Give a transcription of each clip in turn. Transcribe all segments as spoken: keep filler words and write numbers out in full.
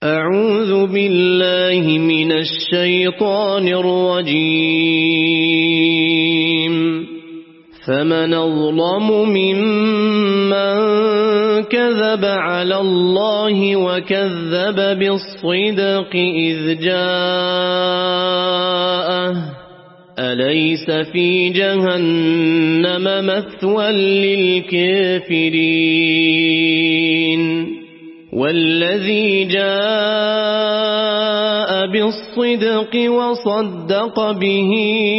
أعوذ بالله من الشيطان الرجيم فمن أظلم ممن كذب على الله وكذب بالصدق إذ جاءه أليس في جهنم مثوى للكافرين والذي جاء بالصدق وصدق به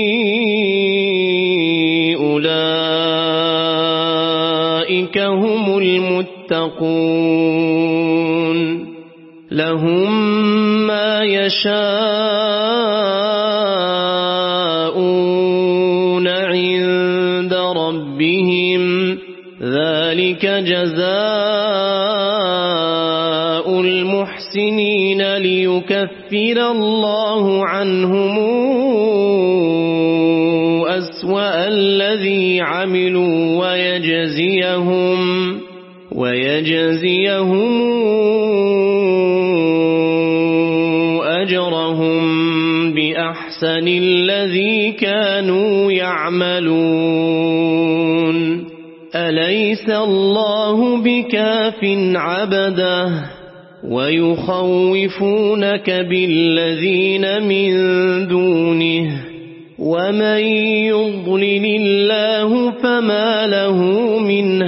أولئك هم المتقون لهم ما يشاءون عند ربهم ذلك جزاء المحسنين ليكفر الله عنهم أسوأ الذي عملوا ويجزيهم ويجزيهم أجرهم بأحسن الذي كانوا يعملون أليس الله بكاف عبده ويخوفونك بالذين من دونه ومن يضلل الله فما له من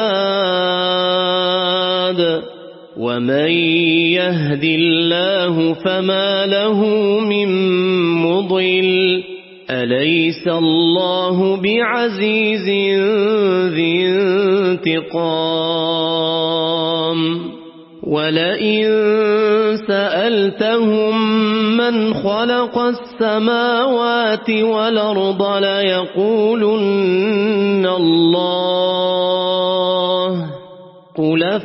هاد ومن يهد الله فما له من مضل أليس الله بعزيز ذي انتقام ولئن سألتهم من خلق السماوات والأرض ليقولن الله قل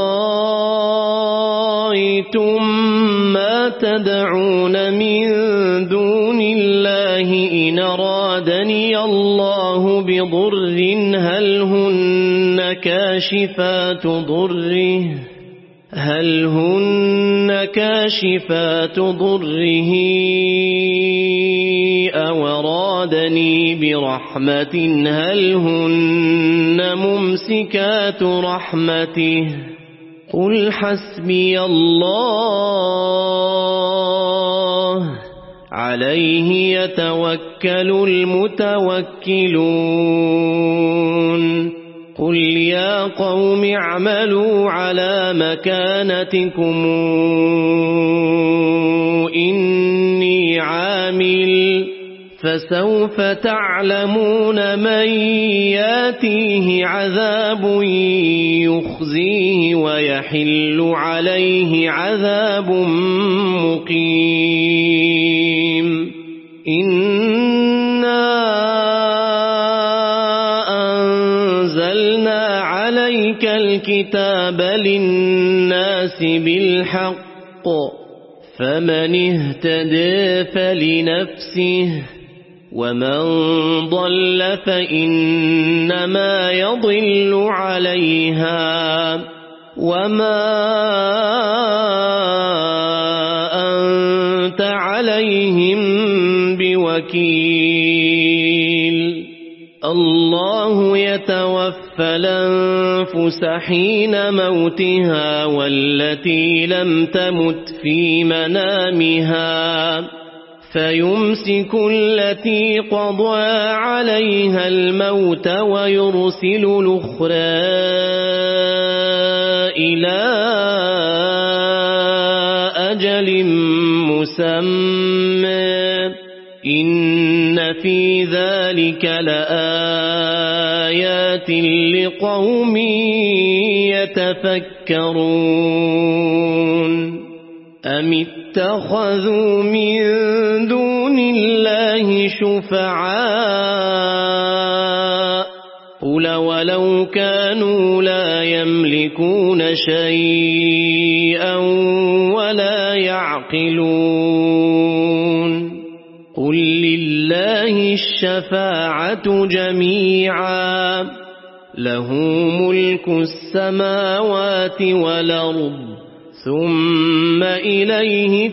فرأيتم ما تدعون من دون الله إن أرادني الله بضر هل هن كاشفات ضره هل هن كاشفات ضره أو أرادني برحمة هل هن ممسكات رحمته قل حسبي الله عليه يتوكل المتوكلون قل يا قوم اعملوا على مكانتكم إني عامل فسوف تعلمون من ياتيه عذاب يخزيه ويحل عليه عذاب مقيم إنا أنزلنا عليك الكتاب للناس بالحق فمن اهتدى فلنفسه ومن ضل فإنما يضل عليها وما أنت عليهم بوكيل الله يتوفى الأنفس حين موتها والتي لم تمت في منامها فيمسك التي قضى عليها الموت ويرسل الأخرى إلى أجل مسمى إن في ذلك لآيات لقوم يتفكرون أم اتخذوا من دون الله شفعاء قل ولو كانوا لا يملكون شيئا ولا يعقلون قل لله الشفاعة جميعا له ملك السماوات والأرض ثم ثم إليه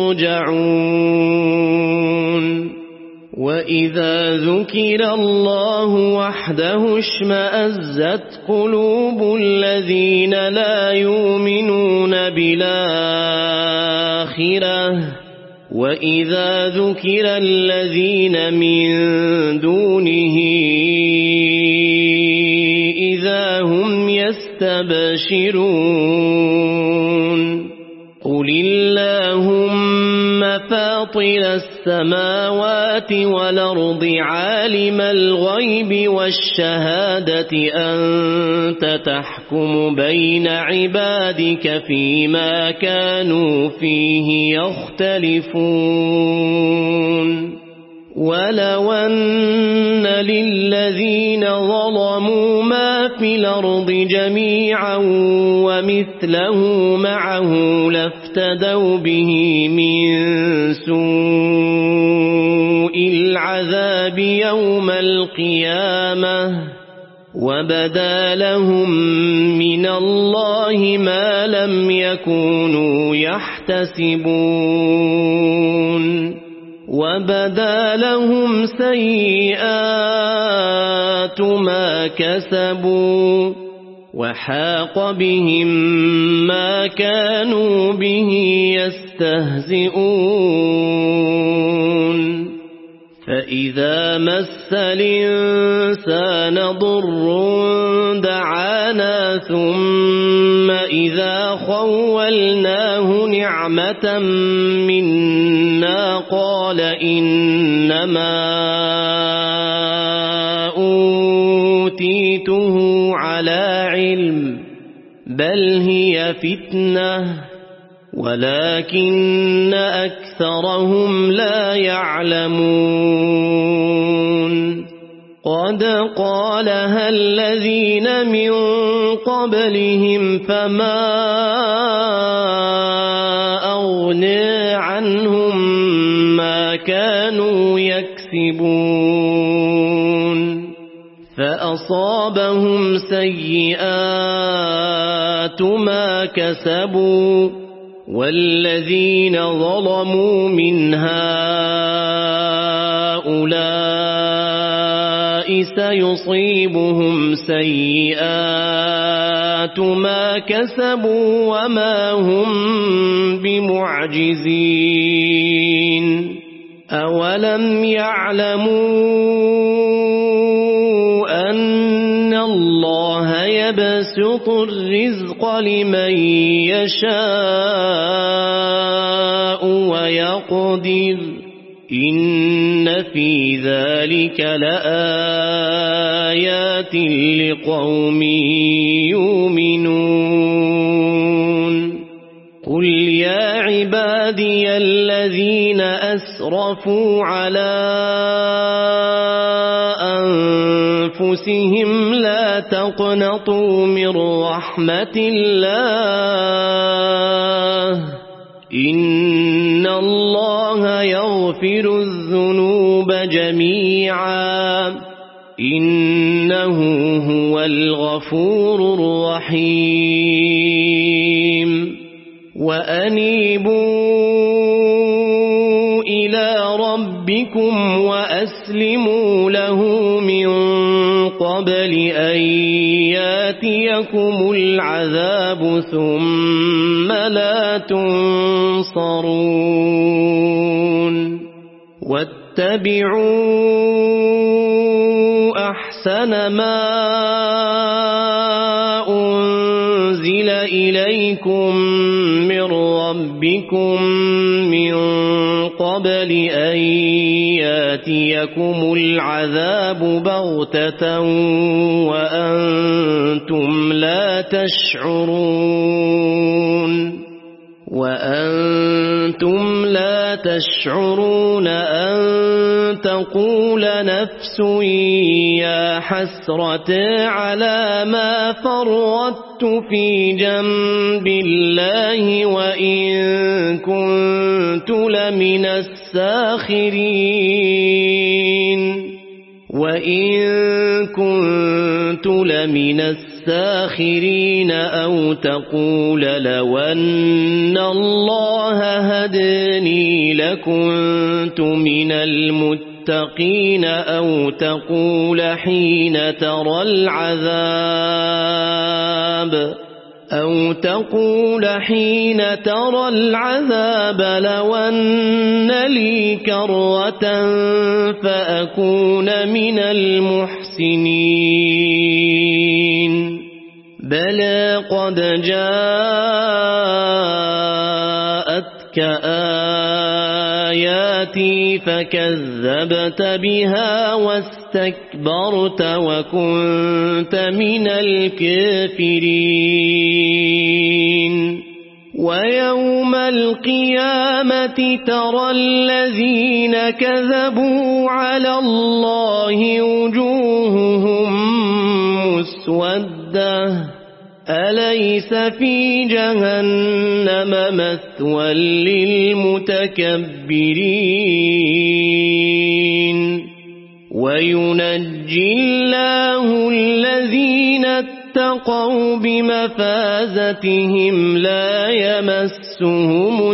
ترجعون وإذا ذكر الله وحده اشمأزت قلوب الذين لا يؤمنون بالآخرة وإذا ذكر الذين من دونه إذا هم يستبشرون قل اللهم فاطر السماوات والأرض عالم الغيب والشهادة أنت تحكم بين عبادك فيما كانوا فيه يختلفون ولو أن للذين ظلموا ما في الأرض جميعا ومثله معه لافتدوا به من سوء العذاب يوم القيامة وبدا لهم من الله ما لم يكونوا يحتسبون وبدا لهم سيئات ما كسبوا وحاق بهم ما كانوا به يستهزئون فإذا مس الإنسان ضر دعانا ثم إذا خولناه نعمة منا قال إنما أوتيته على علم بل هي فتنة ولكن أكثرهم لا يعلمون قد قالها الذين من قبلهم فما أغنى عنهم ما كانوا يكسبون فأصابهم سيئات ما كسبوا والذين ظلموا من هؤلاء سيصيبهم سيئات ما كسبوا وما هم بمعجزين أولم يعلموا أن الله يبسط الرزق لمن يشاء ويقدر إن في ذلك لآيات لقوم يؤمنون قل يا عبادي الذين أسرفوا على أنفسهم لا تقنطوا من رحمة الله إن الله يغفر الذنوب جميعا إنه هو الغفور الرحيم وأنيبوا إلى ربكم وأسلموا له من قبل أن ياتيكم العذاب ثم لا تنصرون واتبعوا أحسن ما أنزل إليكم من ربكم من قبل أن ياتيكم العذاب بغتة وأنتم لا تشعرون وأنتم لا تشعرون أن تقول نفس يا حسرة على ما فرطت في جنب الله وإن كنت لمن الساخرين وإن كنت لمن الساخرين الساخرين أو تقول لو أن الله هداني لكنت من المتقين أو تقول حين ترى العذاب أو تقول حين ترى العذاب لو أن لي كرة فأكون من المحسنين بلى قد جاءتك آياتي فكذبت بها واستكبرت وكنت من الكافرين ويوم القيامة ترى الذين كذبوا على الله وجوههم مسودة أليس في جهنم مثوى للمتكبرين وينجي الله الذين اتقوا بمفازتهم لا يمسهم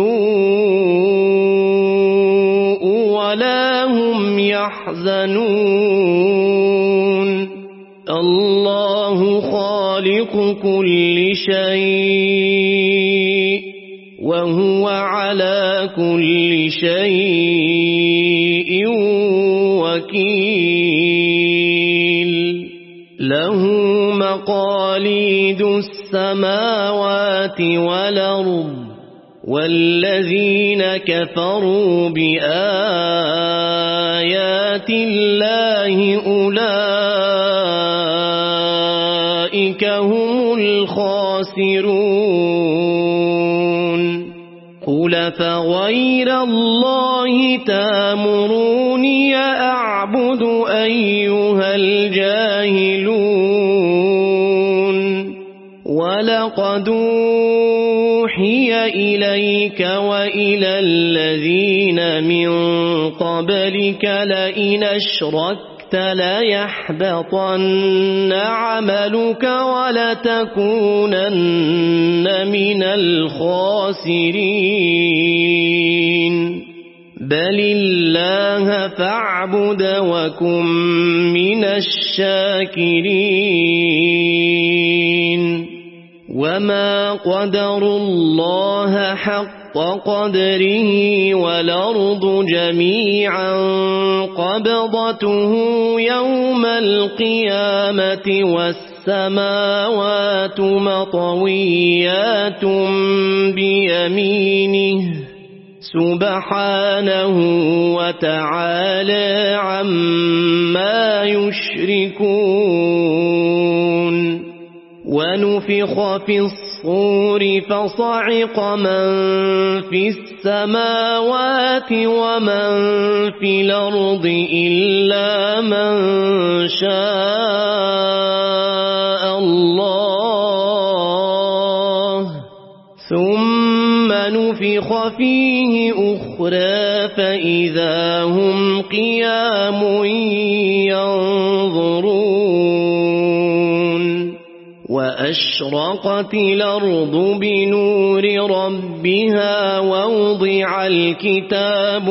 السوء ولا هم يحزنون الله خالق كل شيء وهو على كل شيء وكيل له مقاليد السماوات والأرض والذين كفروا بآيات الله أولئك هم الخاسرون قل فغير الله تأمروني أعبد أيها الجاهلون ولقد أوحي إليك وإلى الذين من قبلك لئن أشركت ليحبطن عملك ولتكونن من الخاسرين بل الله فاعبد وكن من الشاكرين وما قدروا الله حق قدره والأرض جميعا قبضته يوم القيامة والسماوات مطويات بيمينه سبحانه وتعالى عما يشركون ونفخ في الصور فصعق من في السماوات ومن في الأرض إلا من شاء الله ثم نفخ فيه أخرى فإذا هم قيام ينظرون وأشرقت الأرض بنور ربها ووضع الكتاب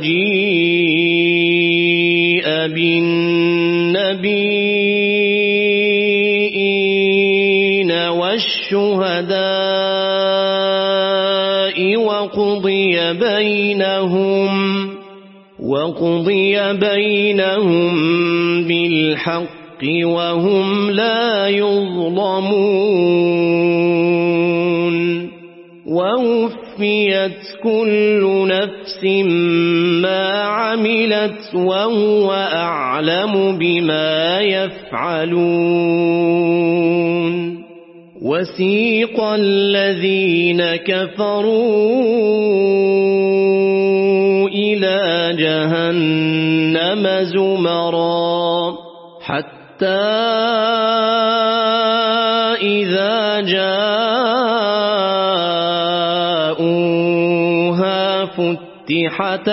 وجيء بالنبيين والشهداء وقضي بينهم وقضي بينهم بالحق وهم لا يظلمون ووفيت كل نفس ما عملت وهو أعلم بما يفعلون وسيق الذين كفروا إلى جهنم زمرا حتى إذا جاءوها فتحت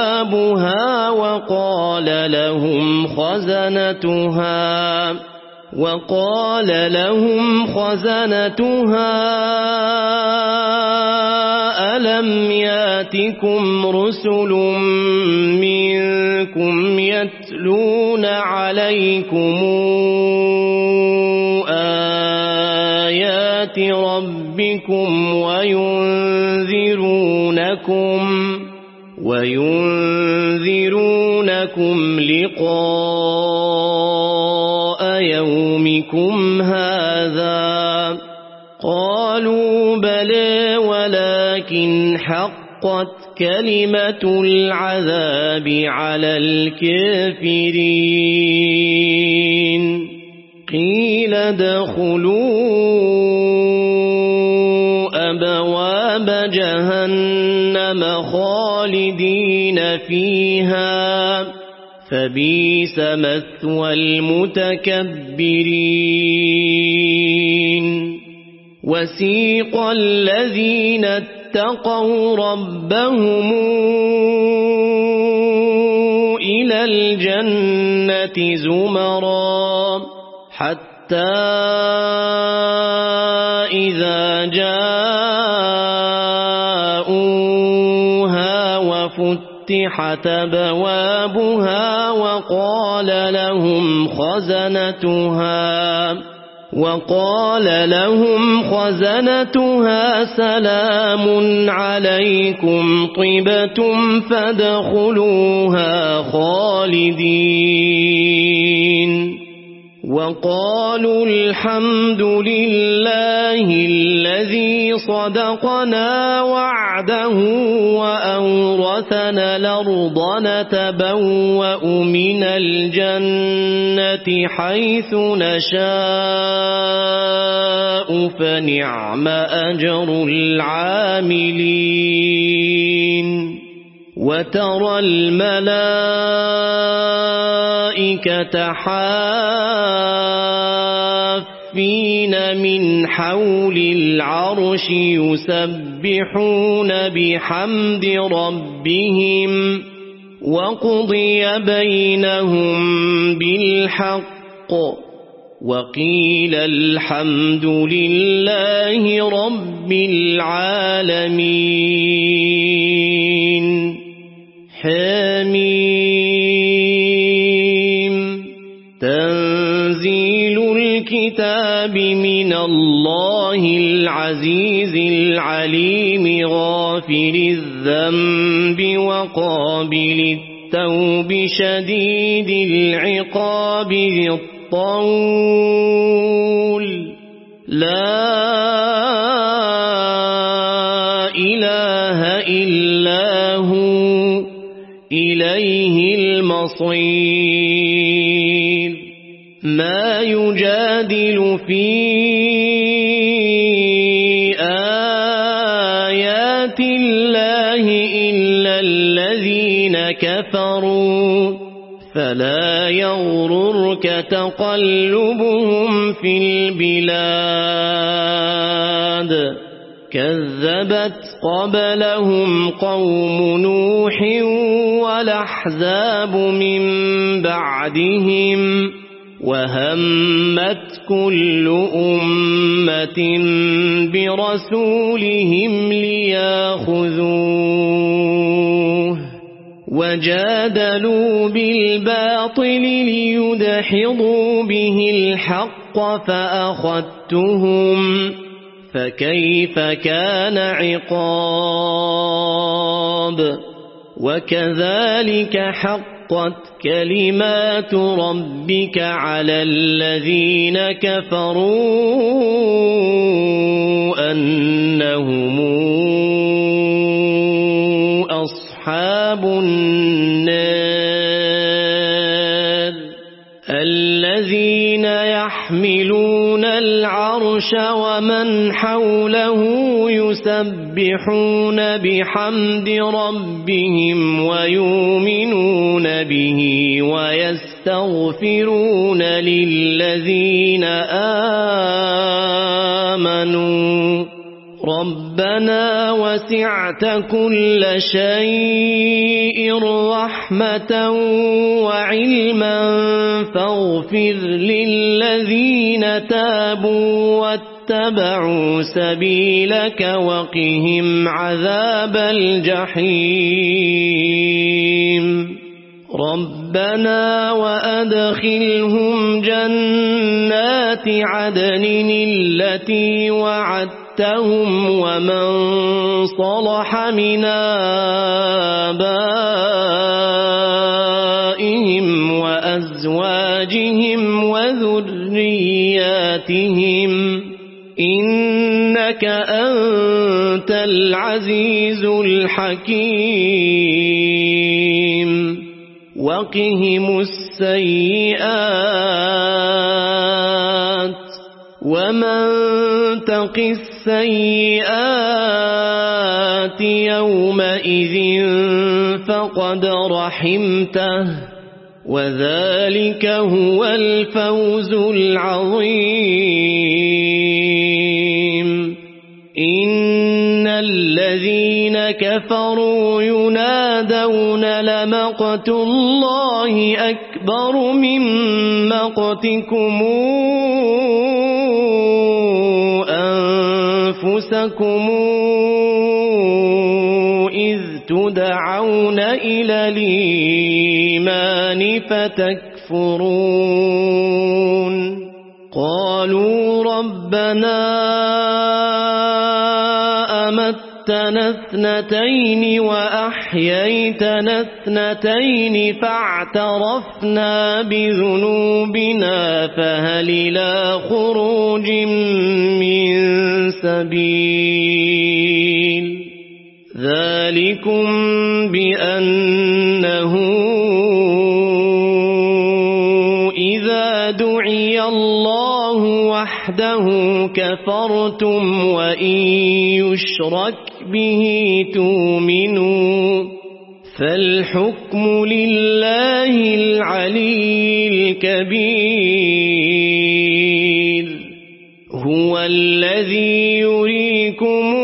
أبوابها وقال لهم خزنتها وقال لهم خزنتها ألم ياتكم رسل منكم يتلون عليكم آيات ربكم وينذرونكم وينذرونكم لقاء يومكم هذا قالوا بلى ولكن حقت كلمة العذاب على الكافرين قيل ادخلوا أبواب جهنم خالدين فيها فبئس مثوى المتكبرين وسيق الذين اتقوا ربهم إلى الجنة زمرا حتى إذا جاءوها وفتحت أبوابها وقال لهم خزنتها وقال لهم خزنتها سلام عليكم طبتم فادخلوها خالدين وقالوا الحمد لله الذي صدقنا وعده وأورثنا الأرض نتبوأ من الجنة حيث نشاء فنعم أجر العاملين وترى الملائكة حافين من حول العرش يسبحون بحمد ربهم وقضي بينهم بالحق وقيل الحمد لله رب العالمين حميم تنزيل الكتاب من الله العزيز العليم غافر الذنب وقابل التوب شديد العقاب ذي الطول لا إله إلا هو إليه المصير ما يجادل في آيات الله إلا الذين كفروا فلا يغررك تقلبهم في البلاد كذبت قبلهم قوم نوح والأحزاب من بعدهم وهمت كل أمة برسولهم ليأخذوه وجادلوا بالباطل ليدحضوا به الحق فأخذتهم فكيف كان عقاب وكذلك حقت كلمات ربك على الذين كفروا أنهم أصحاب النار الذين يحملون العرش ومن حوله يسبحون بحمد ربهم ويؤمنون به ويستغفرون للذين آمنوا رب ربنا وسعت كل شيء رحمة وعلما فاغفر للذين تابوا واتبعوا سبيلك وقهم عذاب الجحيم ربنا وأدخلهم جنات عدن التي وعدتهم ومن صلح من آبائهم وأزواجهم وذرياتهم إنك أنت العزيز الحكيم وقهم السيئات ومن تق السيئات يومئذ فقد رحمته وذلك هو الفوز العظيم إن الذين كفروا ينادون لمقت الله أكبر من مقتكم أنفسكم إذ تدعون إلى الإيمان فتكفرون قالوا ربنا أمتنا اثنتين وأحييتنا اثنتين فاعترفنا بذنوبنا فهل إلى خروج من سبيل ذلكم بأنه إذا دعي الله وحده كفرتم وإن يشرك به تؤمنوا فالحكم لله العلي الكبير هو الذي يريكم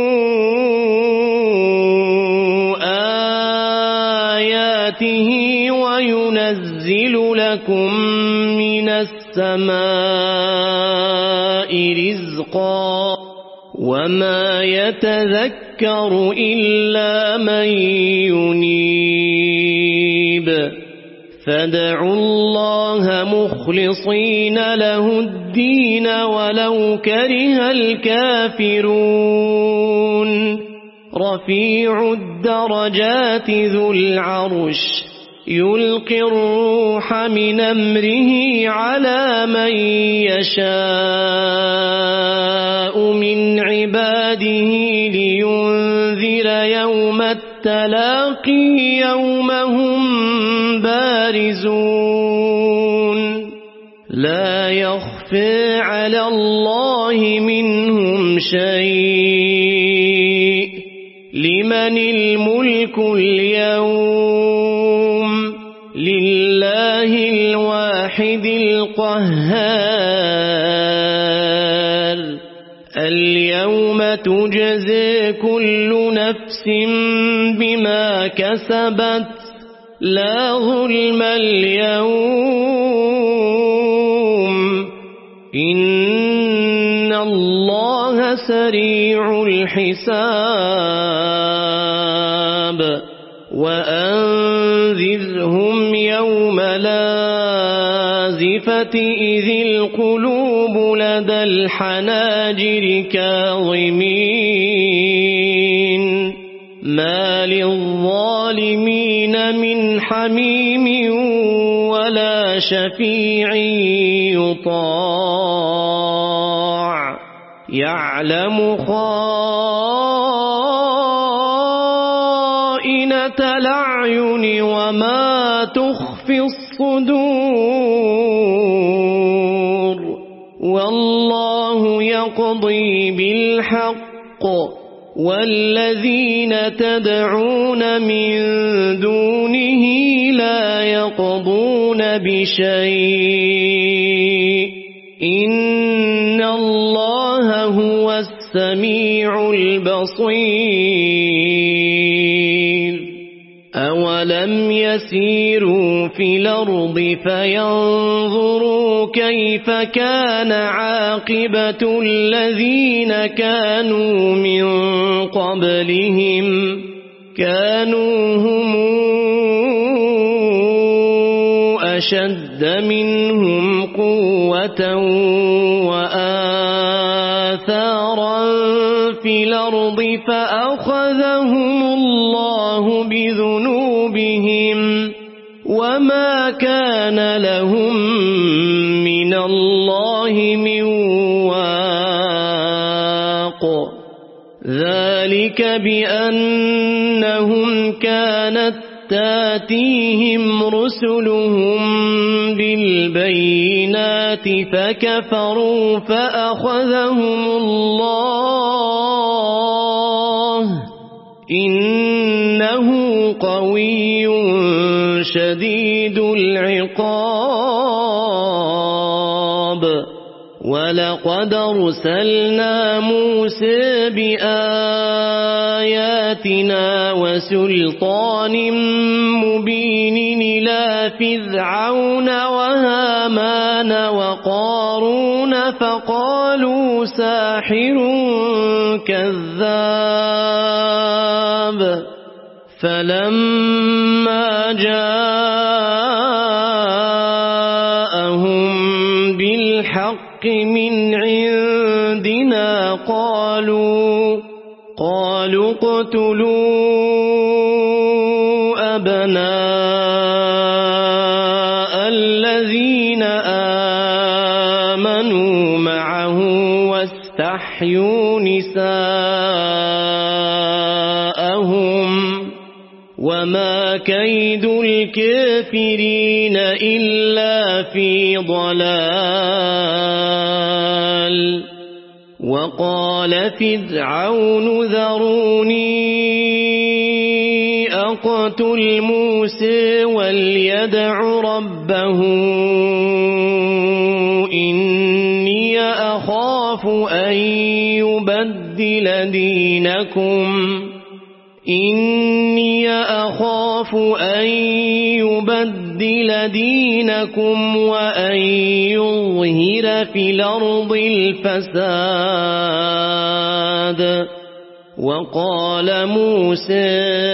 آياته وينزل لكم من السماء رزقا وما يتذكر إلا من ينيب فادعوا الله مخلصين له الدين ولو كره الكافرون رفيع الدرجات ذو العرش يلقي الروح من أمره على من يشاء من عباده لينذر يوم التلاقي يوم هم بارزون لا يخفى على الله منهم شيء لمن الملك اليوم لله الواحد القهار اليوم تجزي كل نفس بما كسبت لا ظلم اليوم إن الله سريع الحساب وأنذرهم يوم لازفة إذ القلوب لدى الحناجر كاظمين ما للظالمين من حميم ولا شفيع يطاع يعلم خائنة الأعين وما تخفي الصدور والله يقضي بالحق والذين تدعون من دونه لا يقضون بشيء إن الله هو السميع السميع البصير أولم يسيروا في الأرض فينظروا كيف كان عاقبة الذين كانوا من قبلهم كانوا هم أشد منهم قوة وآثارا في الأرض فأخذهم الله بذنوبهم وما كان لهم من الله من واق ذلك بأنهم كانت تاتيهم رسلهم بالبينات فكفروا فأخذهم الله إنه قوي شديد العقاب ولقد أرسلنا موسى بآياتنا وسلطان مبين إلى فرعون وهامان وقارون فقالوا ساحر كذاب فلما جاءهم بالحق من عندنا قالوا قالوا اقتلوا أبناء الذين آمنوا معه واستحيوا نساءهم وما كيد الكافرين إلا في ضلال وقال فرعون ذروني أقتل موسى وليدع ربه إني أخاف أن يبدل دينكم إني أخاف أن يبدل دينكم وأن يظهر في الأرض الفساد وقال موسى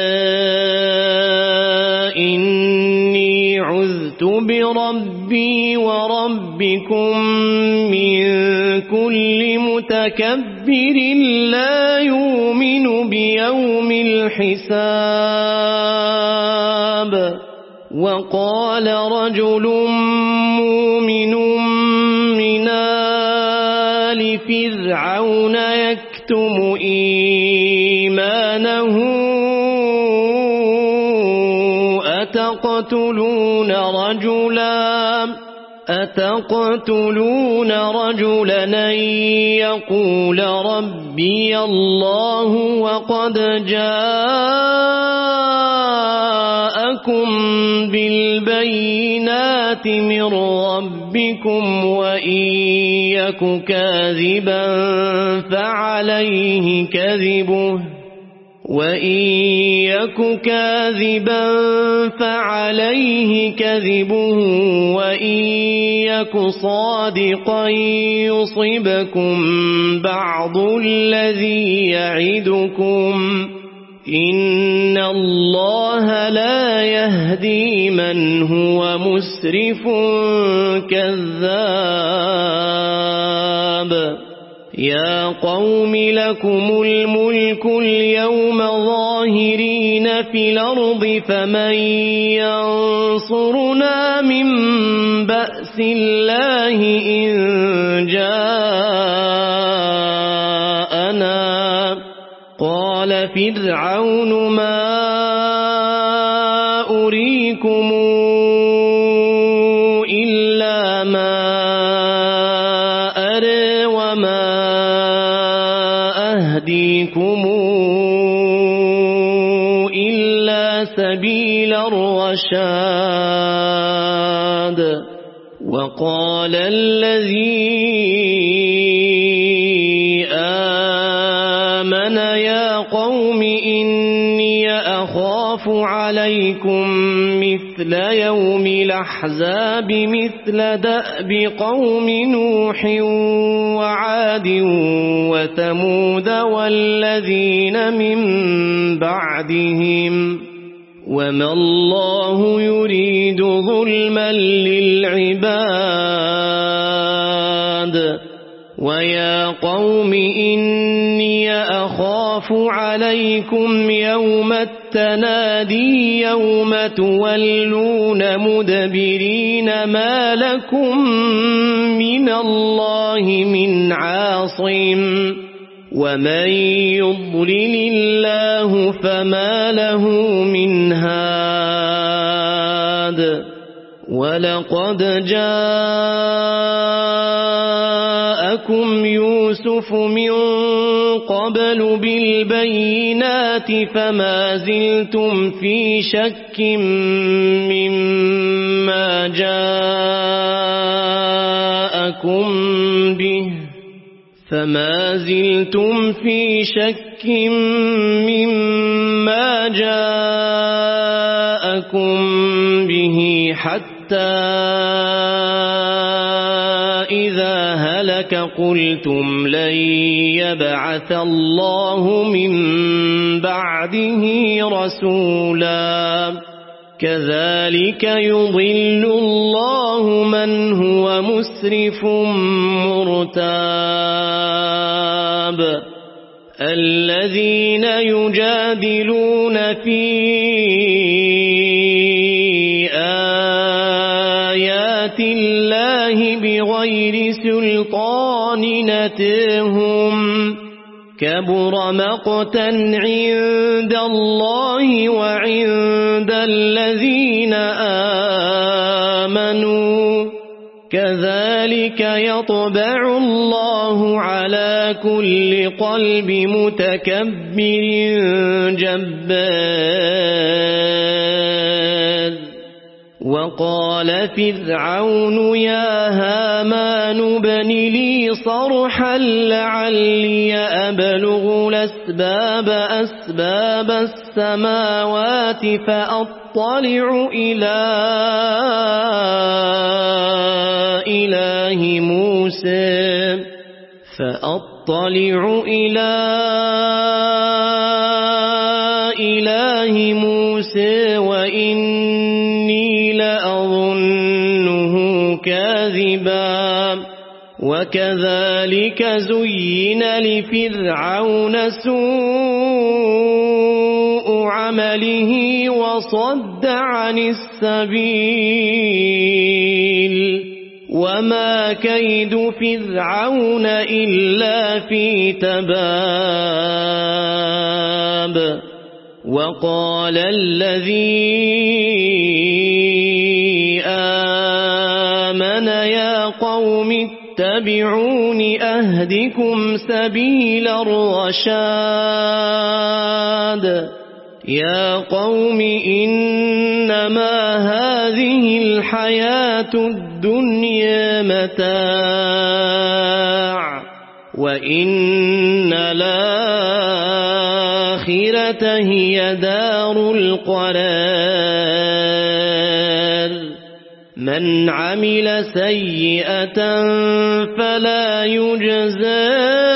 إني عذت بربي وربكم من كل متكبر لا يؤمن بيوم الحساب وقال رجل مؤمن من آل فرعون يكتم إيمانه أتقتلون رجلا أتقتلون رجلا أن يقول ربي الله وقد جاءكم بالبينات من ربكم وإن يك كاذبا فعليه كذبه وإن يك كاذبا فعليه كذبه وإن يك صادقا يصبكم بعض الذي يعدكم إن الله لا يهدي من هو مسرف كذاب يا قوم لكم الملك اليوم ظاهرين في الأرض فمن ينصرنا من بأس الله إن جاءنا قال فرعون ما أريكم إلا ما أرى وما أهديكم إلا سبيل الرشاد وقال الذي آمن إني أخاف عليكم مثل يوم الأحزاب مثل دأب قوم نوح وعاد وثمود والذين من بعدهم وما الله يريد ظلما للعباد ويا قوم إني أخاف عليكم يوم التنادي يوم تولون مدبرين ما لكم من الله من عاصم ومن يضلل الله فما له من هاد ولقد جاءكم يوسف من قبل بالبينات فما زلتم في شك مما جاءكم به فما زلتم في شك مما جاءكم به حتى إذا هلك قلتم لن يبعث الله من بعده رسولا كذلك يضل الله من هو مسرف مرتاب الذين يجادلون في آيات الله بغير سلطان نتهم كبر مقتا عند الله وعند الذين آمنوا كذلك يطبع الله على كل قلب متكبر جبار وقال فرعون يا هامان ابن لي صرحا لعلي أبلغ الأسباب أسباب السماوات فأطلع إلى إله موسى فأطلع إلى إله موسى وإني لأظنه كاذبا وكذلك زين لفرعون سوء عمله وصد عن السبيل وما كيد فرعون إلا في تباب وقال الذي آمن يا قوم اتبعون أهدكم سبيل الرشاد يا قوم إنما هذه الحياة الدنيا متاع وإن الآخرة هي دار القرار من عمل سيئة فلا يجزى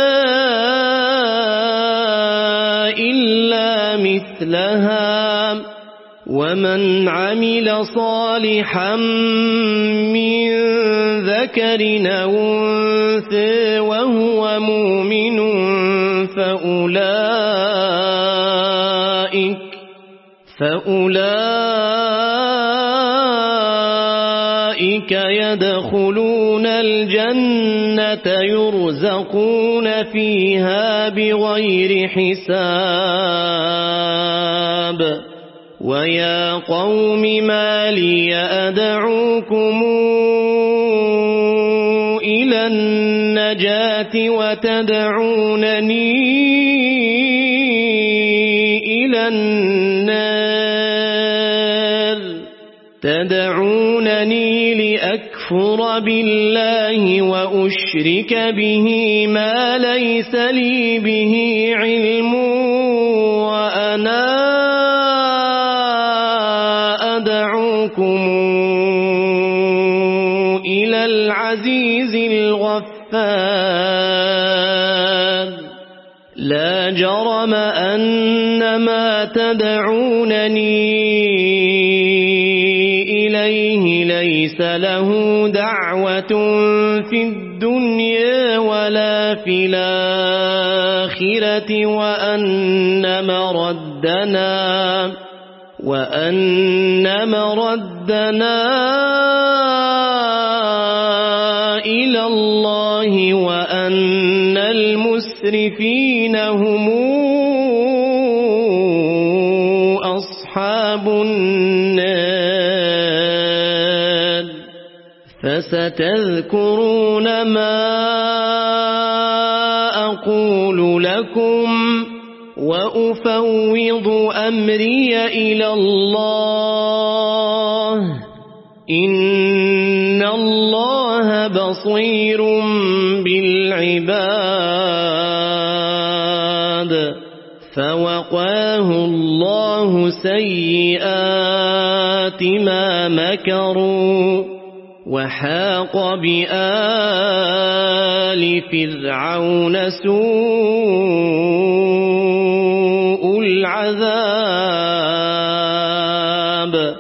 إلا مثلها ومن عمل صالحا من ذكر أو أنثى وهو مؤمن فأولئك فأولئك يدخلون الجنة يرزقون فيها بغير حساب ويا قوم ما لي أدعوكم إلى النجاة وتدعونني إلى النار تدعونني لأكفر بالله وأشرك به ما ليس لي به علم العزيز الغفار لا جرم أن ما تدعونني إليه ليس له دعوة في الدنيا ولا في الآخرة وأن مردنا وأن مردنا إلى الله وأن المسرفين هم أصحاب النار فستذكرون ما أقول لكم وأفوض أمري إلى الله إن الله بصير بالعباد فوقاه الله سيئات ما مكروا وحاق بآل فرعون سوء العذاب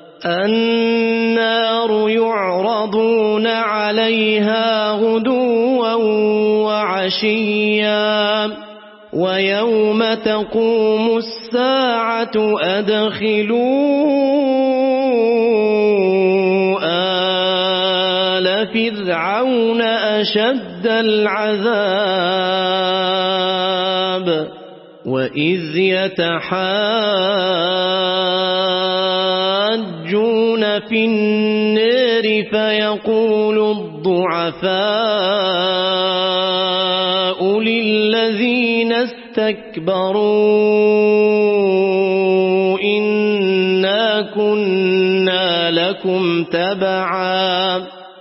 النار يعرضون عليها غدوا وعشيا ويوم تقوم الساعة أدخلوا آل فرعون أشد العذاب وإذ يتحاجون في النار فيقول الضعفاء للذين استكبروا إنا كنا لكم تبعا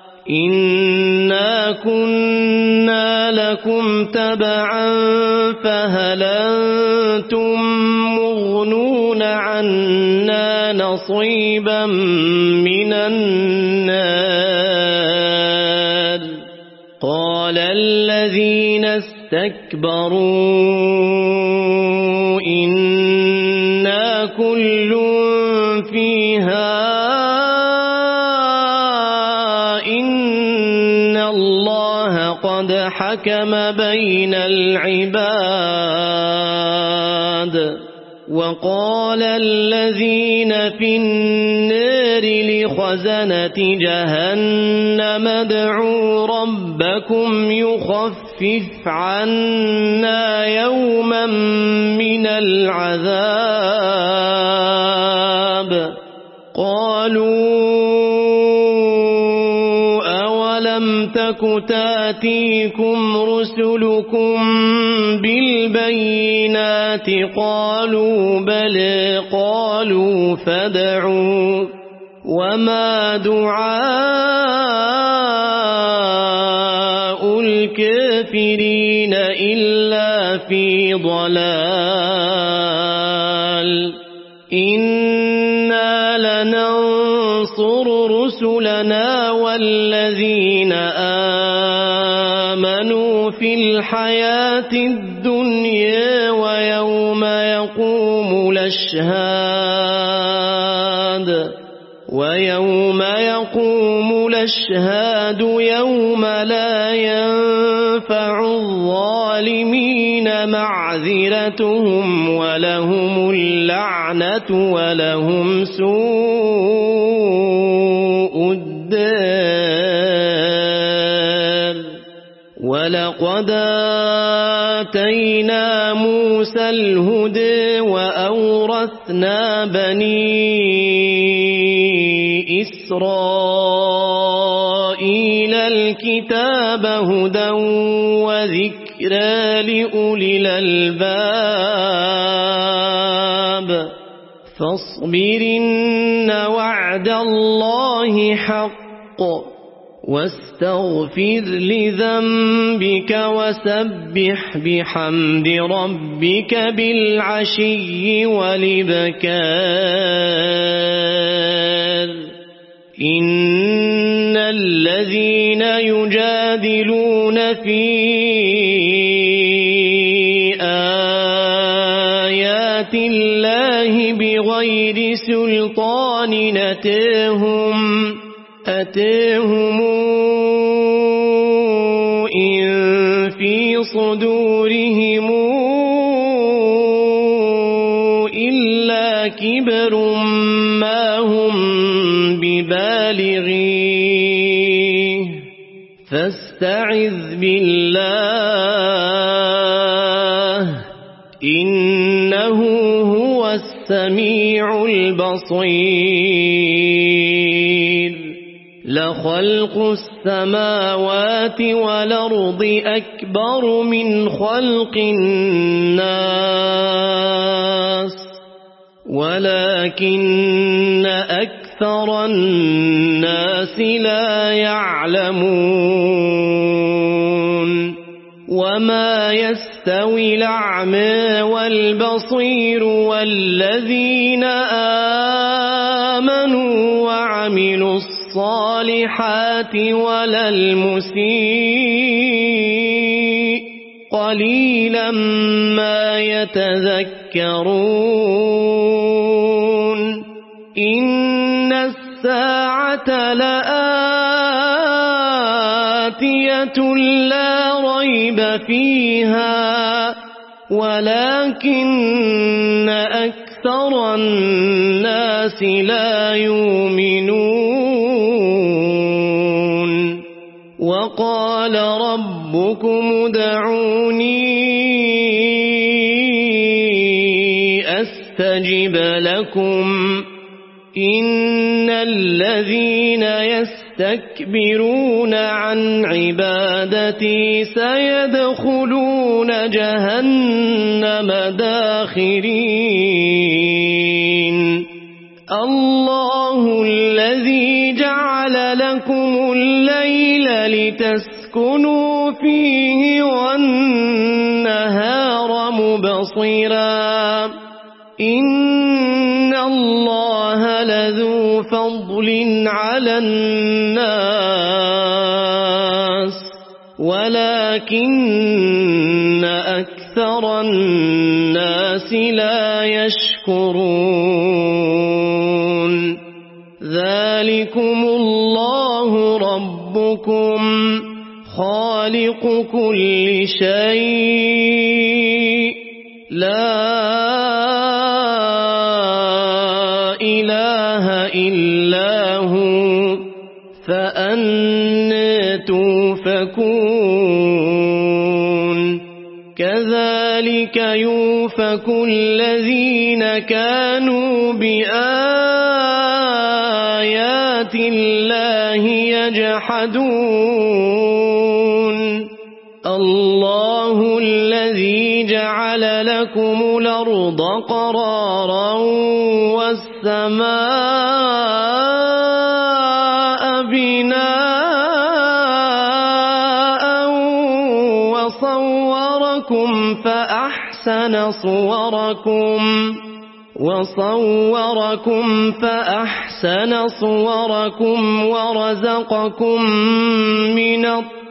إنا كنا لكم تبعا فهل أنتم مغنون عنا نصيبا من النار قال الذين استكبروا إنا كل فيها إن الله قد حكم بين العباد وقال الذين في النار لخزنة جهنم ادعوا ربكم يخفف عنا يوما من العذاب قالوا أولم تك تاتيكم رسلكم بالبينات قالوا بلى قالوا فادعوا وما دعاء الكافرين إلا في ضلال إنا لننصر رسلنا والذين آمنوا في الحياة الدنيا ويوم يقوم الأشهاد ويوم يقوم الأشهاد يوم لا ينفع الظالمين معذرتهم ولهم اللعنة ولهم سوء الدار ولقد آتينا موسى الهدى وأورثنا بني إسرائيل الكتاب هدى وذكرى لأولي الألباب فاصبر إن وعد الله حق واستغفر لذنبك وسبح بحمد ربك بالعشي والإبكار إن الذين يجادلون في آيات الله بغير سلطان أتاهم أتاهم إن في صدورهم إلا كبر ما هم ببالغيه فاستعذ بالله إنه هو السميع البصير لخلق السماوات والأرض أكبر من خلق الناس ولكن أكثر الناس لا يعلمون وما يستوي الأعمى والبصير والذين آمنوا وعملوا الصالحات ولا المسيء قليلا ما يتذكرون إن الساعة لآتية لا ريب فيها ولكن أكثر الناس لا يؤمنون وقال ربكم ادعوني أستجب لكم إن الذين يستكبرون عن عبادتي سيدخلون جهنم داخرين الله الذي جعل لكم الليل لتسكنوا فيه والنهار مبصرا إن الله لذو فضل على الناس ولكن أكثر الناس لا يشكرون ذلكم الله ربكم خالق كل شيء لا إله إلا هو فأنى توفكون كذلك يوفك الذين كانوا بآيات الله يجحدون الله الذي جعل لكم الأرض قرارا والسماء بناء وصوركم فأحسن صوركم وصوركم فأحسن صوركم ورزقكم من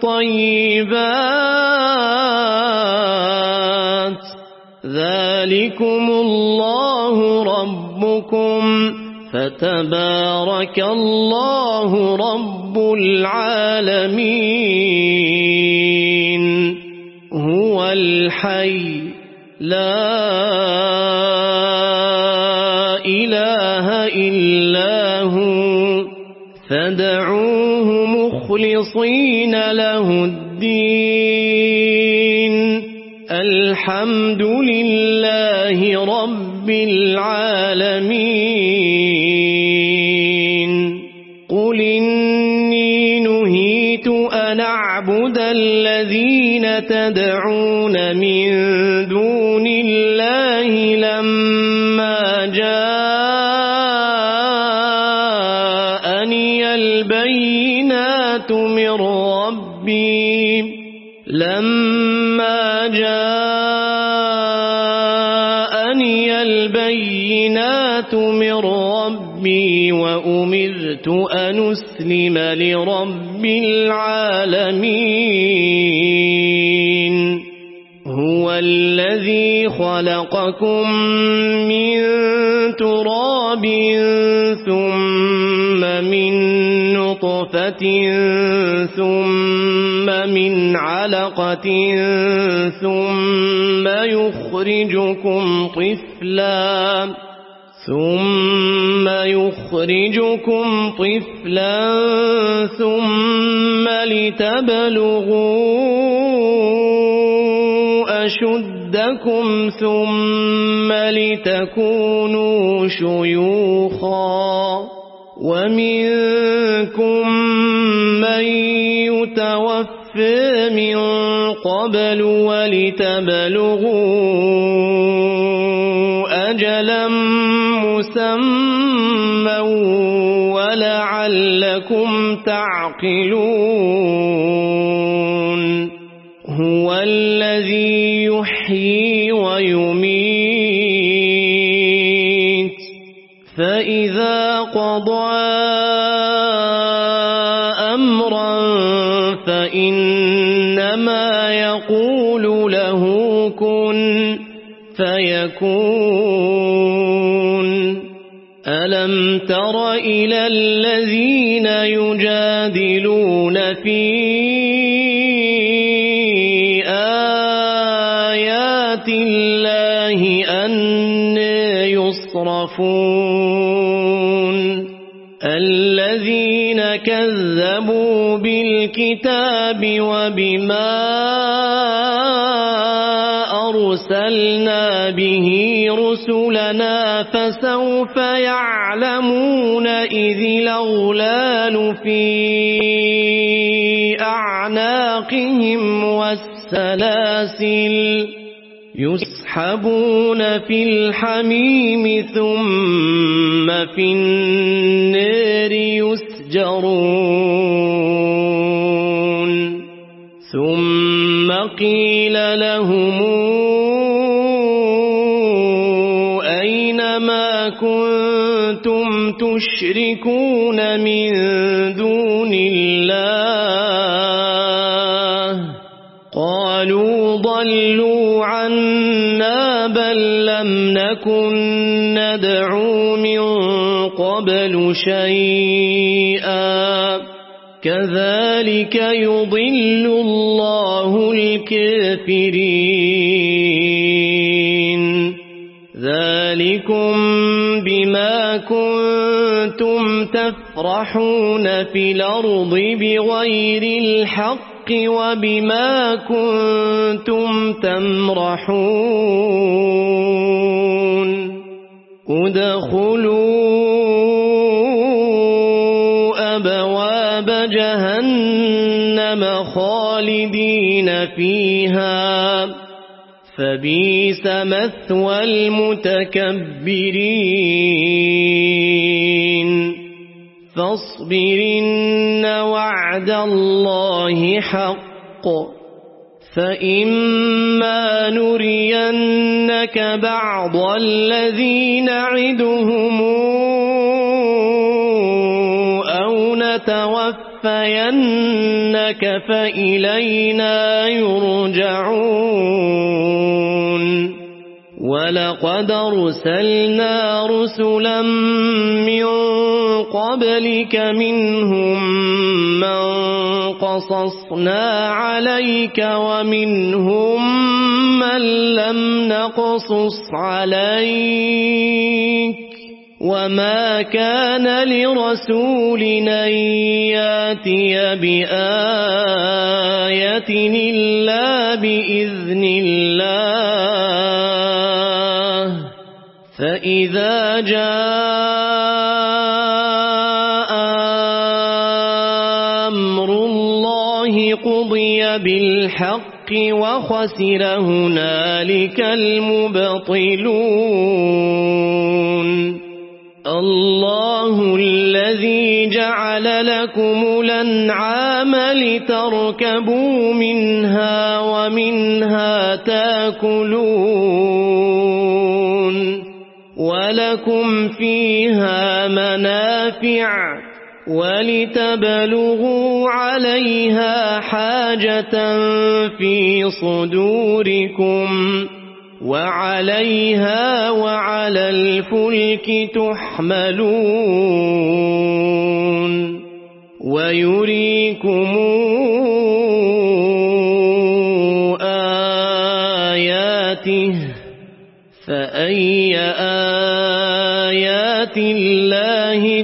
الطيبات ذلكم الله ربكم فتبارك الله رب العالمين هو الحي لا إله إلا هو فادعوه مخلصين له الدين الحمد لله رب العالمين قل إني نهيت أن أعبد الذين تدعون من دون الله لما جاءني البينات من ربي لما جاءني البينات البينات من ربي وأمرت أن أسلم لرب العالمين هو الذي خلقكم من تراب ثم من نطفة ثم من علقة ثم يخرجكم طفلا ثم يخرجكم طفلا ثم لتبلغوا أشدكم ثم لتكونوا شيوخا ومنكم من يتوفى من قبل ولتبلغوا أجلا مسمى ولعلكم تعقلون هو الذي يحيي ويميت فإذا قضى أمرا فإنما يقول له كن فيكون ألم تر إلى الذين يجادلون في آيات الله أن يصرفون الذين كذبوا بالكتاب وبما أرسلنا به رسلنا فسوف يعلمون إذ الأغلال في أعناقهم والسلاسل يسحبون في الحميم ثم في النار يسجرون ثم قيل لهم أين ما كنتم تشركون من دون الله قالوا ضلوا عنا بل لم نكن ندعو من قبل شيئا كذلك يضل الله الكافرين ذلكم بما كنتم تفرحون في الأرض بغير الحق وبما كنتم تمرحون ادخلوا أبواب جهنم خالدين فيها فبئس مثوى المتكبرين فاصبر إن وعد الله حق فإما نرينك بعض الذي نعدهم أو نتوفينك فإلينا يرجعون ولقد أرسلنا رسلا من قبلك منهم من قصصنا عليك ومنهم من لم نقصص عليك وما كان لرسول أن يأتي بآية إلا بإذن الله فإذا جاء أمر الله قضي بالحق وخسر هنالك المبطلون الله الذي جعل لكم الأنعام لتركبوا منها ومنها تاكلون ولكم فيها منافع ولتبلغوا عليها حاجة في صدوركم وعليها وعلى الفلك تحملون ويريكم آياته فأي آيات الله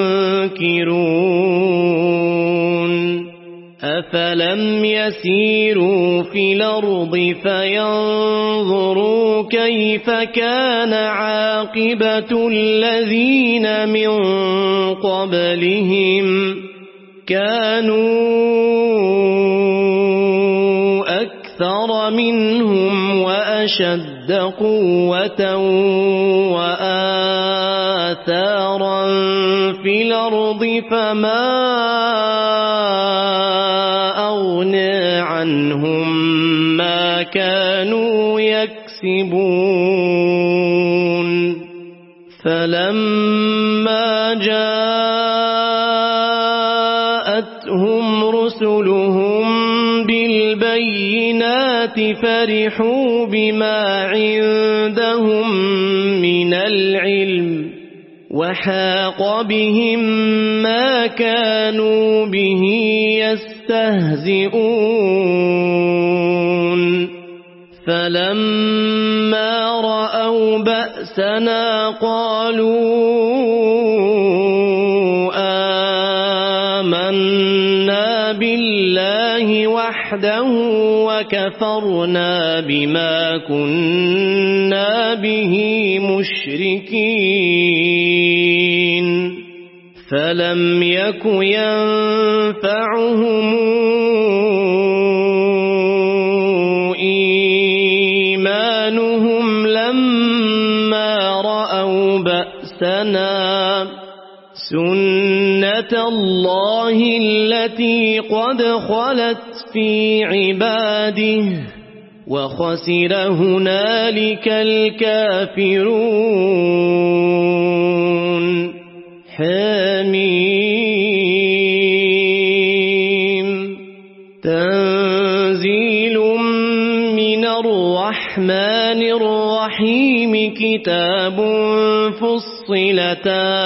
تنكرون أفلم يسيروا في الأرض فينظروا كيف كان عاقبة الذين من قبلهم كانوا أكثر منهم وأشد قوة وآثارا في الأرض فما أغنى عنهم ما كانوا يكسبون فلما جاءتهم رسلهم بالبينات فرحوا بما عندهم من العلم وحاق بهم ما كانوا به يستهزئون فلما رأوا بأسنا قالوا آمنا بالله وحده وكفرنا بما كنا به مشركين فلم يك ينفعهم إيمانهم لما رأوا بأسنا سنة الله التي قد خلت في عباده وخسر هنالك الكافرون حميم تنزيل من الرحمن الرحيم كتاب فصلت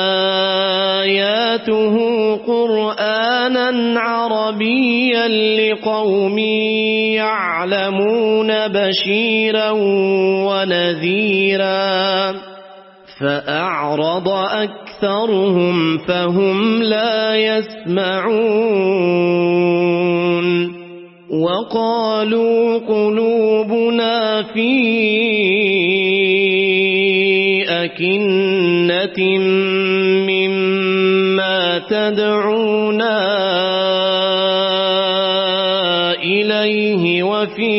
آياته قرآنا عربيا لقوم يعلمون بشيرا ونذيرا فأعرض أكثرهم فهم لا يسمعون وقالوا قلوبنا في أكنة مما تدعونا إليه وفي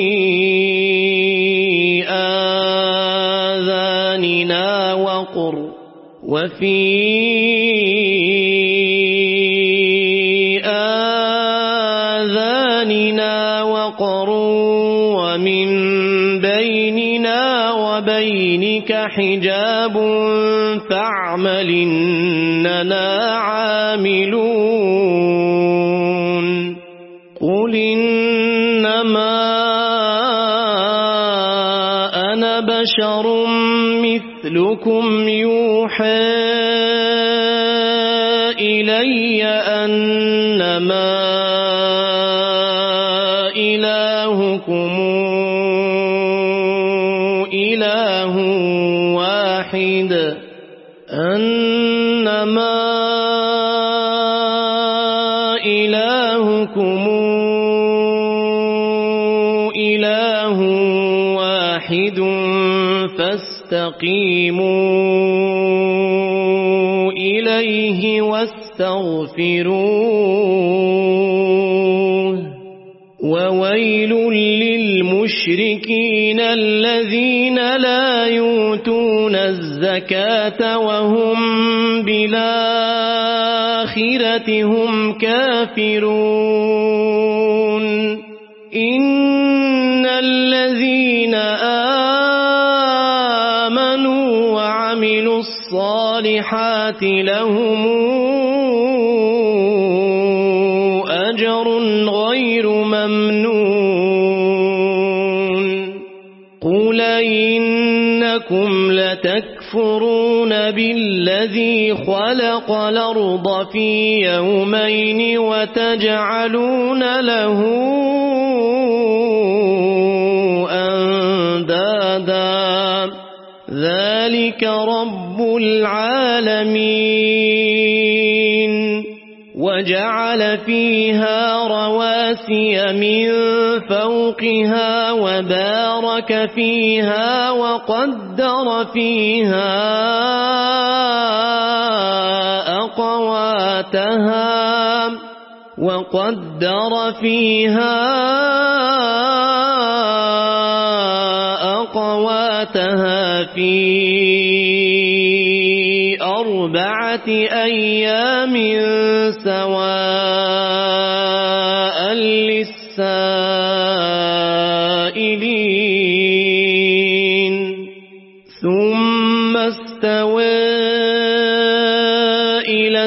آذاننا وقر وفي آذاننا وقر ومن بيننا وبينك حجاب فاعمل إننا عاملون قل إنما أنا بشر مثلكم يوحى إلي أنما إلهكم إله واحد أنما إلهكم إله واحد فاستقيموا إليه واستغفروه وويل للمشركين الذين لا يؤتون الزكاة وهم بالآخرة هم كافرون إن الذين آمنوا وعملوا وعملوا الصالحات لهم أجر غير ممنون قل إنكم لتكفرون بالذي خلق الأرض في يومين وتجعلون له أندادا ذلك رب العالمين وجعل فيها رواسي من فوقها وبارك فيها وقدر فيها أقواتها وقدر فيها أقواتها في أربعة أيام سواء للسائلين ثم استوى إلى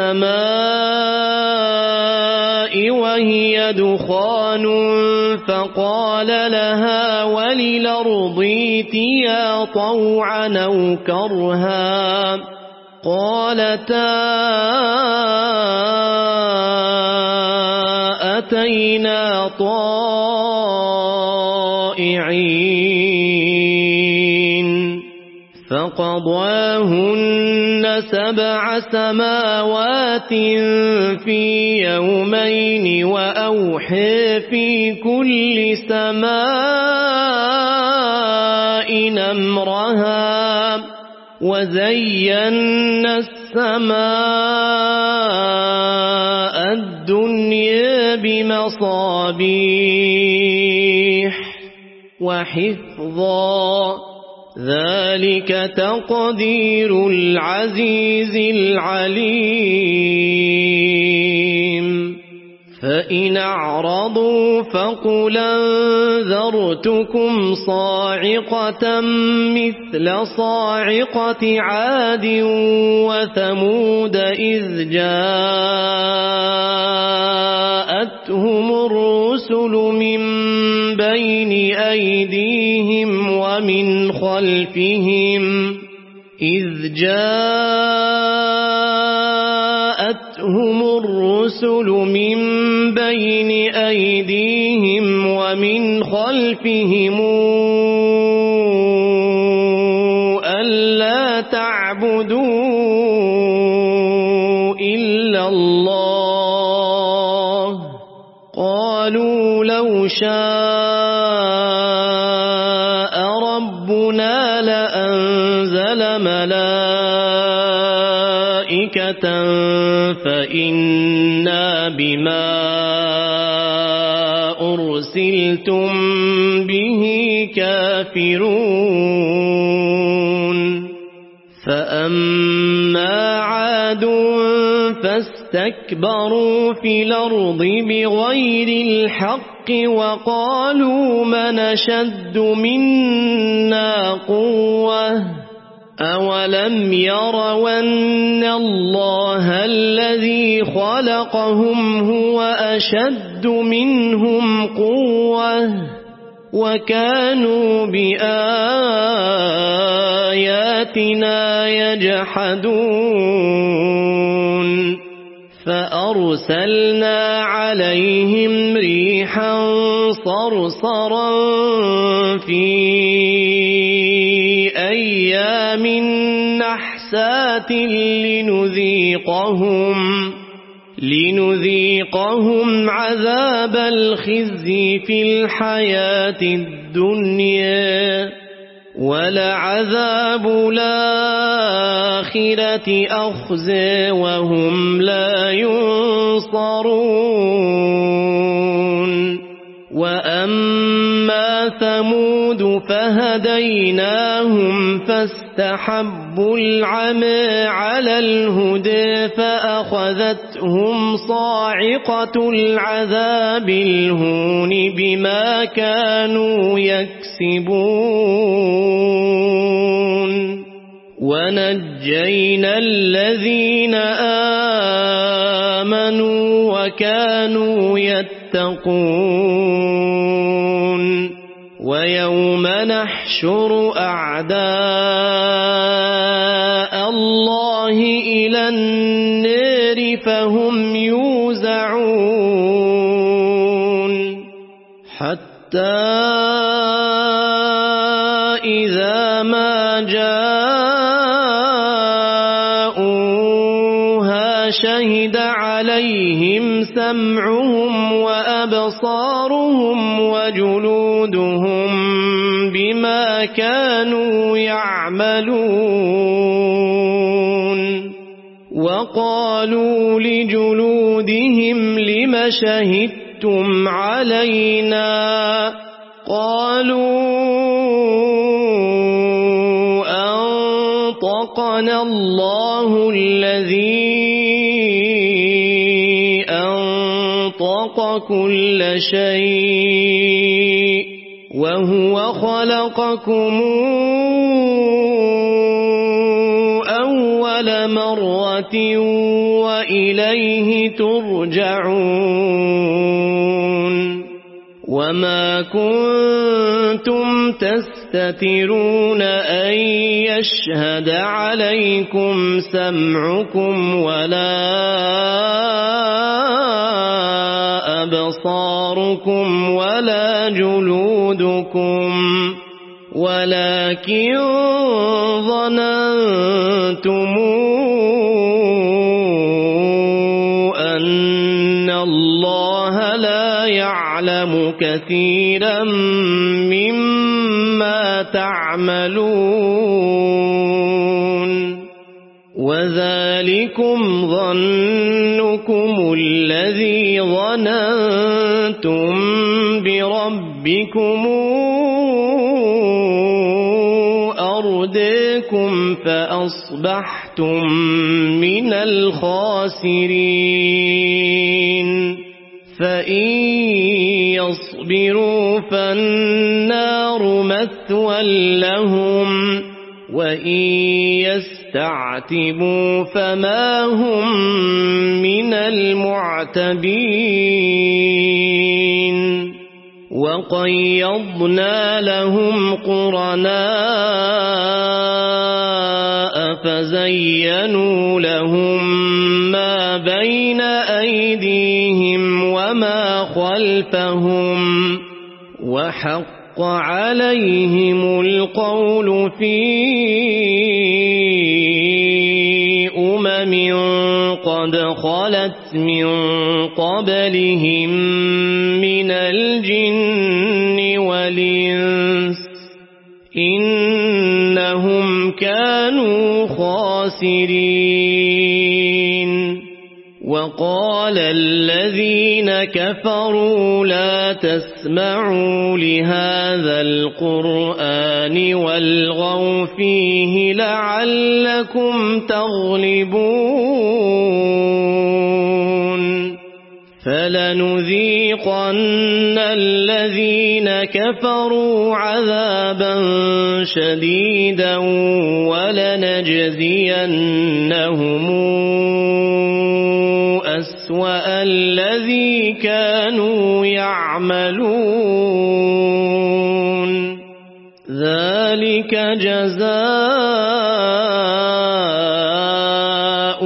السماء وهي دخان فقال لها وللأرض ائتيا طوعا أو كرها قالتا أتينا طائعين فقضاهن سبع سماوات في يومين وأوحى في كل سماء أمرها وزينا السماء الدنيا بمصابيح وحفظا ذلك تقدير العزيز العليم فإن أعرضوا فقل أنذرتكم صاعقة مثل صاعقة عاد وثمود إذ جاءتهم الرسل من بين أيديهم ومن خلفهم إذ جاءتهم الرسل من بين أيديهم ومن خلفهم ألا تعبدوا إلا الله قالوا لو شاء ربنا لأنزل ملائكة فإنا بما أرسلتم به كافرون فأما عاد فاستكبروا في الأرض بغير الحق وقالوا من أشد منا قوة أولم يروا أن الله الذي خلقهم هو أشد منهم قوة وكانوا بآياتنا يجحدون فأرسلنا عليهم ريحا صرصرا في أيام نحسات لنذيقهم لنذيقهم عذاب الخزي في الحياة الدنيا ولعذاب الآخرة أخزى وهم لا ينصرون وأما ثمود فهديناهم فاستحبوا العمى على الهدى فأخذتهم صاعقة العذاب الهون بما كانوا يكسبون ونجينا الذين آمنوا وكانوا يتقون ويوم نحشر أعداء الله إلى النار فهم يوزعون حتى إذا ما جاءوها شهد عليهم سمعهم وأبصارهم وجلودهم بما كانوا يعملون وقالوا لجلودهم لم شهدتم علينا قالوا أنطقنا الله الذي أنطق كل شيء وهو خلقكم أول مرة وإليه ترجعون وما كنتم تستترون أن يشهد عليكم سمعكم ولا أبصاركم ولا جلودكم ولكن ظننتم أن الله لا يعلم كثيرا مما تعملون وذلكم ظنكم الذي ظننتم بربكم أرداكم فأصبحتم من الخاسرين فإن يصبروا فالنار مثوى لهم وإن يستعتبوا فما هم من المعتبين وقيضنا لهم قرناء فزينوا لهم ما بين أيديهم وما خلفهم وحق عليهم القول في أمم قد خلت من قبلهم من الجن والإنس إنهم كانوا خاسرين وقال الذين كفروا لا تسمعوا لهذا القرآن والغوا فيه لعلكم تغلبون فلنذيقن الذين كفروا عذابا شديدا ولنجزينهم أسوأ الذي كانوا يعملون ذلك جزاء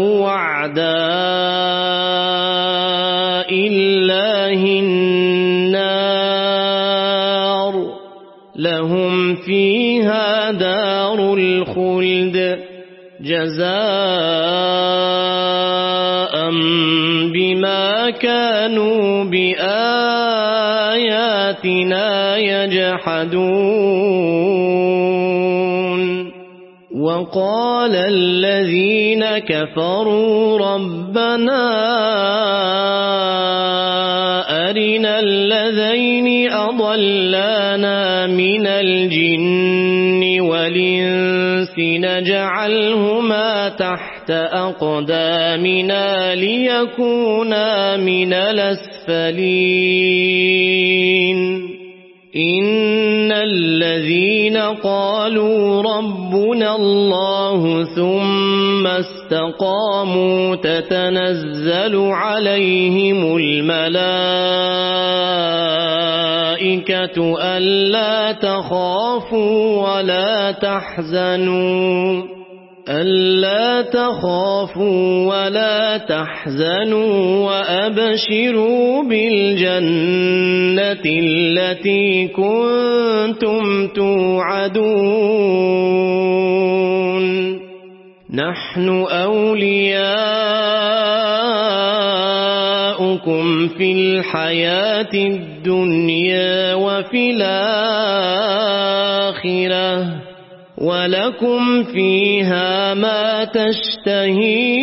أعداء الله النار لهم فيها دار الخلد جزاء بما كانوا بآياتنا يجحدون وقال الذين كفروا ربنا أرنا الذين أضلانا من الجن والإنس نجعلهما تحت أقدامنا ليكونا من الأسفلين إن الذين قالوا ربنا الله ثم استقاموا تتنزل عليهم الملائكة ألا تخافوا ولا تحزنوا ألا تخافوا ولا تحزنوا وأبشروا بالجنة التي كنتم توعدون نحن أولياؤكم في الحياة الدنيا وفي الآخرة ولكم فيها ما تشتهي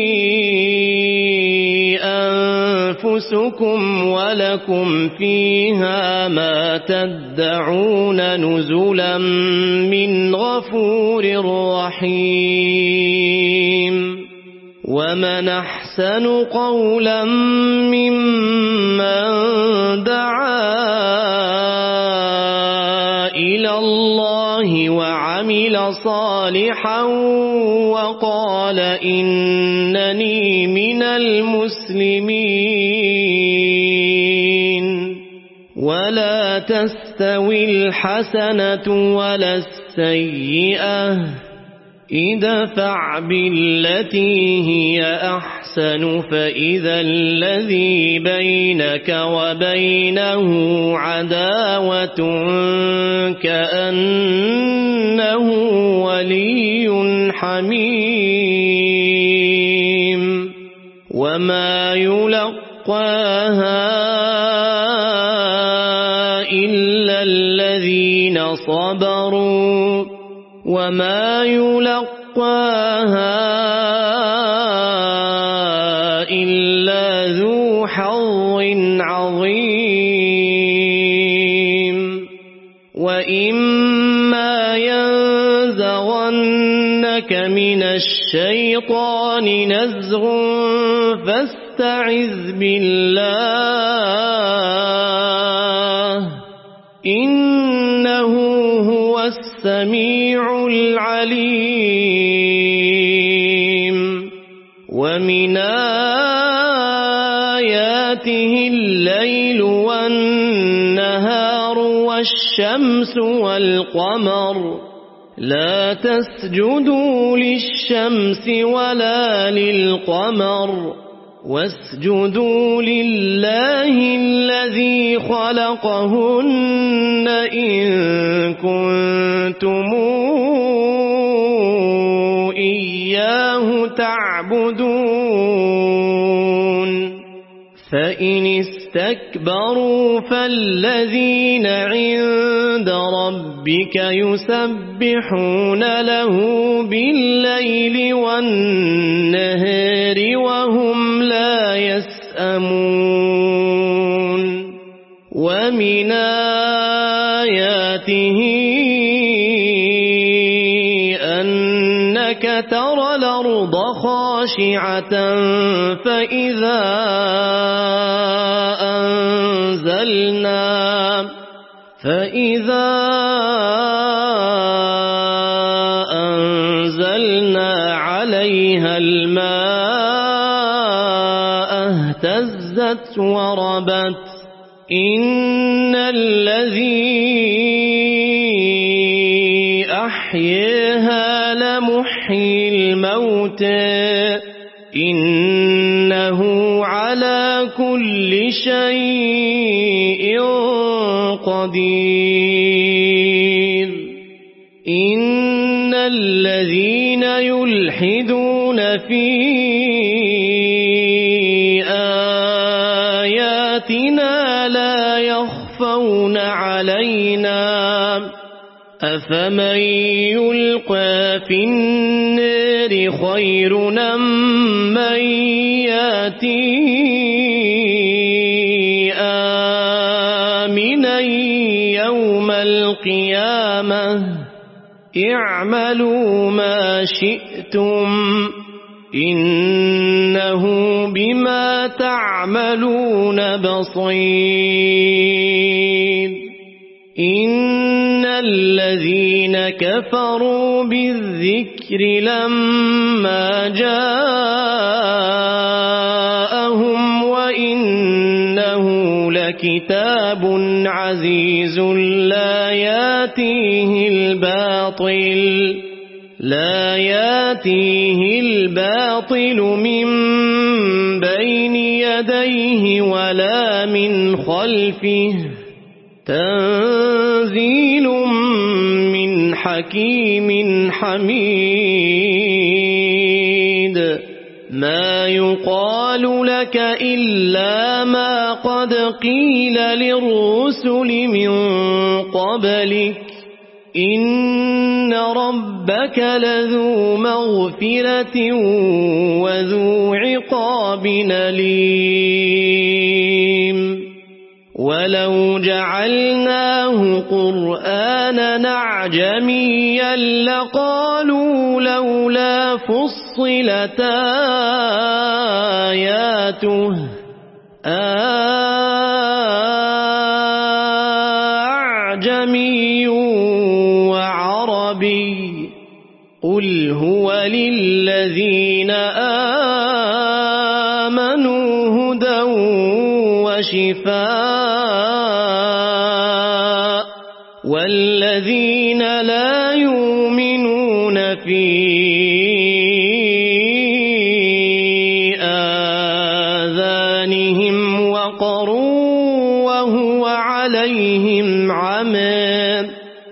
أنفسكم ولكم فيها ما تدعون نزلا من غفور رحيم ومن أحسن قولا ممن دعا إلى الله وعمل صالحا وقال إنني من المسلمين ولا تستوي الحسنة ولا السيئة ادفع بالتي هي أحسن فإذا الذي بينك وبينه عداوة كأنه ولي حميم وما يلقاها إلا الذين صبروا وما يلقاها إلا ذو حظ عظيم وإما ينزغنك من الشيطان نزغ فاستعذ بالله إنه هو السميع العليم ومن آياته الليل والنهار والشمس والقمر لا تسجدوا للشمس ولا للقمر واسجدوا لله الذي خلقهن إن كنتم إياه تعبدون فإن استكبروا فالذين عند ربك يسبحون له بالليل والنهار وهم لا يسأمون ومن آياته أنك ترى الأرض خاشعة فإذا أنزلنا فإذا أنزلنا عليها الماء اهتزت وربت إن الذي أحياها لمحيي الموتى إنه على كل شيء قدير إن الذين يلحدون في آياتنا لا يخفون علينا أفمن يلقى في النار خير أم من يأتي آمنا يوم القيامة اعملوا ما شئتم إنه بما تعملون بصير إن الذين كفروا بالذكر لما جاءهم وإنه لكتاب عزيز لا ياتيه الباطل لا ياتيه الباطل من بين يديه ولا من خلفه تنزيل من حكيم حميد ما يقال لك إلا ما قد قيل للرسل من قبلك إن ربك لذو مغفرة وذو عقاب أليم ولو جعلناه قرآنا أعجميا لقالوا لولا فصلت آياته أعجمي وعربي قل هو للذين آمنوا هدى وشفاء والذين لا يؤمنون في آذانهم وقر وهو عليهم عمى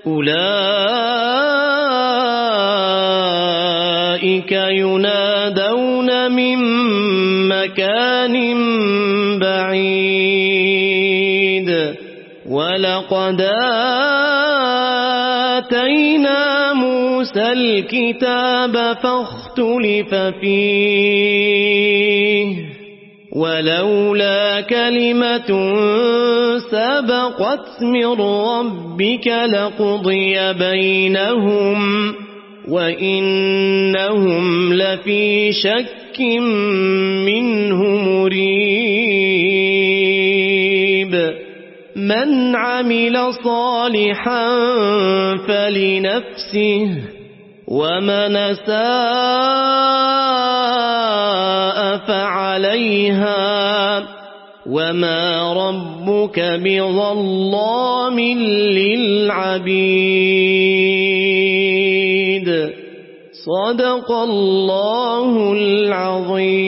أولئك ينادون من مكان بعيد ولقد آتينا موسى الكتاب فاختلف فيه ولولا كلمة سبقت من ربك لقضي بينهم وإنهم لفي شك منه مريب من عمل صالحا فلنفسه ومن أساء فعليها وما ربك بظلام للعبيد صدق الله العظيم.